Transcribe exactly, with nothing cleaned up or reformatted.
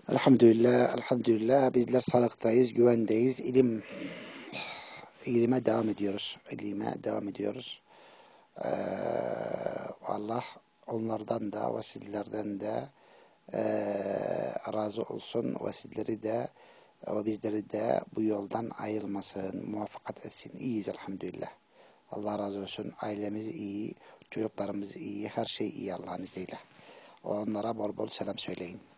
Elhamdülillah, elhamdülillah. Bizler sağlıktayız, güvendeyiz. İlim, ilime devam ediyoruz. İlime devam ediyoruz. Ee, Allah onlardan da, vesillelerden de ee, razı olsun. Vesilleleri de, ve bizleri de bu yoldan ayrılmasın, muvaffakat etsin. İyiyiz elhamdülillah. Allah razı olsun. Ailemiz iyi, çocuklarımız iyi, her şey iyi Allah'ın izniyle. Onlara bol bol selam söyleyin.